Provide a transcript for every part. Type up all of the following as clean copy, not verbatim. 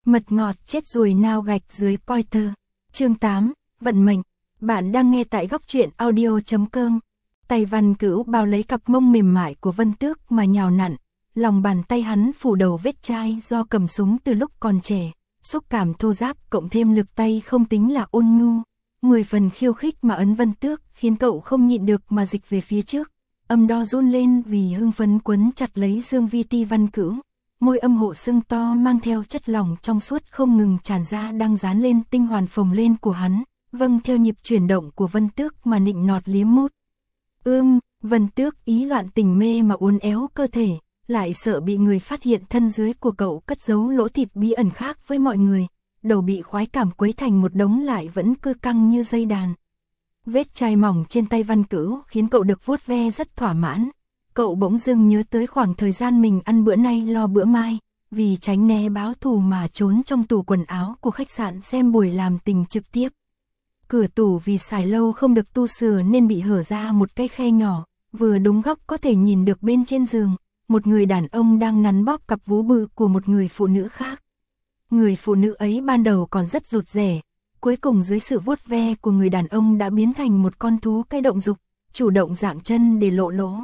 Mật ngọt chết ruồi nao gạch dưới Pointer. Chương 8, vận mệnh. Bạn đang nghe tại góc truyện audio.com. Tay Văn Cửu bao lấy cặp mông mềm mại của Vân Tước mà nhào nặn, lòng bàn tay hắn phủ đầu vết chai do cầm súng từ lúc còn trẻ, xúc cảm thô ráp cộng thêm lực tay không tính là ôn nhu, 10 phần khiêu khích mà ấn Vân Tước khiến cậu không nhịn được mà dịch về phía trước, âm đo run lên vì hưng phấn quấn chặt lấy Dương Vi Ti Văn Cửu. Môi âm hộ sưng to mang theo chất lỏng trong suốt không ngừng tràn ra đang dán lên tinh hoàn phồng lên của hắn, vâng theo nhịp chuyển động của Vân Tước mà nịnh nọt liếm mút. Vân Tước ý loạn tình mê mà uốn éo cơ thể, lại sợ bị người phát hiện thân dưới của cậu cất giấu lỗ thịt bí ẩn khác với mọi người, đầu bị khoái cảm quấy thành một đống lại vẫn cứ căng như dây đàn. Vết chai mỏng trên tay Văn Cửu khiến cậu được vuốt ve rất thỏa mãn. Cậu bỗng dưng nhớ tới khoảng thời gian mình ăn bữa nay lo bữa mai, vì tránh né báo thù mà trốn trong tủ quần áo của khách sạn xem buổi làm tình trực tiếp. Cửa tủ vì xài lâu không được tu sửa nên bị hở ra một cái khe nhỏ, vừa đúng góc có thể nhìn được bên trên giường, một người đàn ông đang nắn bóp cặp vú bự của một người phụ nữ khác. Người phụ nữ ấy ban đầu còn rất rụt rè, cuối cùng dưới sự vuốt ve của người đàn ông đã biến thành một con thú cây động dục, chủ động dạng chân để lộ lỗ.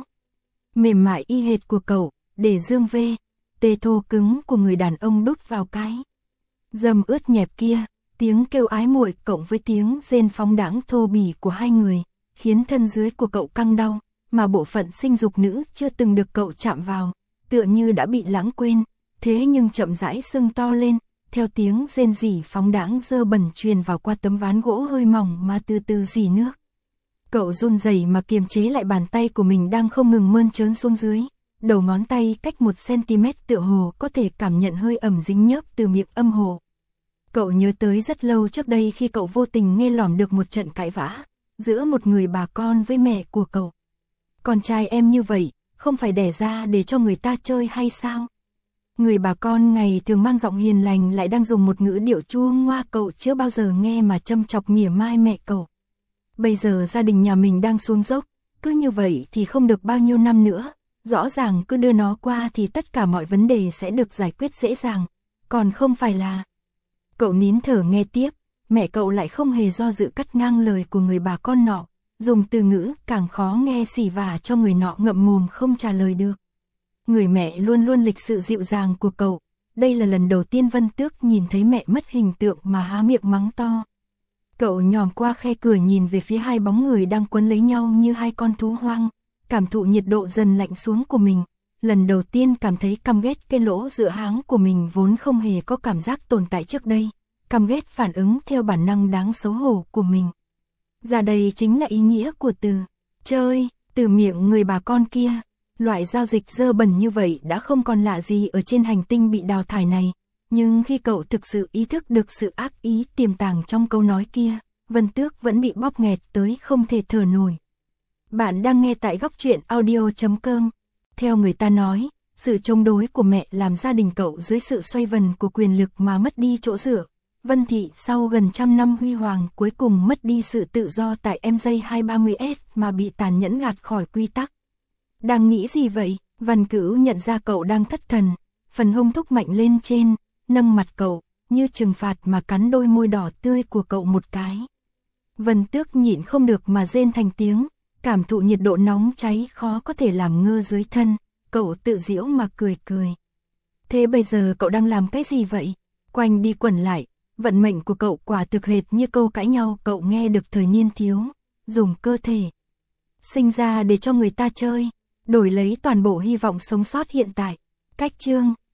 Mềm mại y hệt của cậu, để Dương Vê, tê thô cứng của người đàn ông đút vào cái dầm ướt nhẹp kia, tiếng kêu ái muội cộng với tiếng rên phóng đãng thô bỉ của hai người, khiến thân dưới của cậu căng đau, mà bộ phận sinh dục nữ chưa từng được cậu chạm vào, tựa như đã bị lãng quên, thế nhưng chậm rãi sưng to lên, theo tiếng rên rỉ phóng đãng dơ bẩn truyền vào qua tấm ván gỗ hơi mỏng mà từ từ rỉ nước. Cậu run rẩy mà kiềm chế lại bàn tay của mình đang không ngừng mơn trớn xuống dưới, đầu ngón tay cách 1 cm tựa hồ có thể cảm nhận hơi ẩm dính nhớp từ miệng âm hồ. Cậu nhớ tới rất lâu trước đây khi cậu vô tình nghe lỏm được một trận cãi vã giữa một người bà con với mẹ của cậu. Con trai em như vậy, không phải đẻ ra để cho người ta chơi hay sao? Người bà con ngày thường mang giọng hiền lành lại đang dùng một ngữ điệu chua ngoa cậu chưa bao giờ nghe mà châm chọc mỉa mai mẹ cậu. Bây giờ gia đình nhà mình đang xuống dốc, cứ như vậy thì không được bao nhiêu năm nữa, rõ ràng cứ đưa nó qua thì tất cả mọi vấn đề sẽ được giải quyết dễ dàng, còn không phải là... Cậu nín thở nghe tiếp, mẹ cậu lại không hề do dự cắt ngang lời của người bà con nọ, dùng từ ngữ càng khó nghe xỉ vả cho người nọ ngậm mồm không trả lời được. Người mẹ luôn luôn lịch sự dịu dàng của cậu, đây là lần đầu tiên Vân Tước nhìn thấy mẹ mất hình tượng mà há miệng mắng to. Cậu nhòm qua khe cửa nhìn về phía hai bóng người đang quấn lấy nhau như hai con thú hoang, cảm thụ nhiệt độ dần lạnh xuống của mình, lần đầu tiên cảm thấy căm ghét cái lỗ giữa háng của mình vốn không hề có cảm giác tồn tại trước đây, căm ghét phản ứng theo bản năng đáng xấu hổ của mình. Ra đây chính là ý nghĩa của từ chơi, từ miệng người bà con kia. Loại giao dịch dơ bẩn như vậy đã không còn lạ gì ở trên hành tinh bị đào thải này, nhưng khi cậu thực sự ý thức được sự ác ý tiềm tàng trong câu nói kia, Vân Tước vẫn bị bóp nghẹt tới không thể thở nổi. Bạn đang nghe tại góc truyện audio.com. Theo người ta nói, sự chống đối của mẹ làm gia đình cậu dưới sự xoay vần của quyền lực mà mất đi chỗ dựa. Vân Thị sau gần 100 năm huy hoàng cuối cùng mất đi sự tự do tại MJ230S mà bị tàn nhẫn gạt khỏi quy tắc. Đang nghĩ gì vậy? Văn Cửu nhận ra cậu đang thất thần, phần hông thúc mạnh lên trên, nâng mặt cậu, như trừng phạt mà cắn đôi môi đỏ tươi của cậu một cái. Vân Tước nhịn không được mà rên thành tiếng, cảm thụ nhiệt độ nóng cháy khó có thể làm ngơ dưới thân, cậu tự giễu mà cười cười. Thế bây giờ cậu đang làm cái gì vậy? Quanh đi quẩn lại, vận mệnh của cậu quả thực hệt như câu cãi nhau cậu nghe được thời niên thiếu, dùng cơ thể sinh ra để cho người ta chơi, đổi lấy toàn bộ hy vọng sống sót hiện tại. Cách chương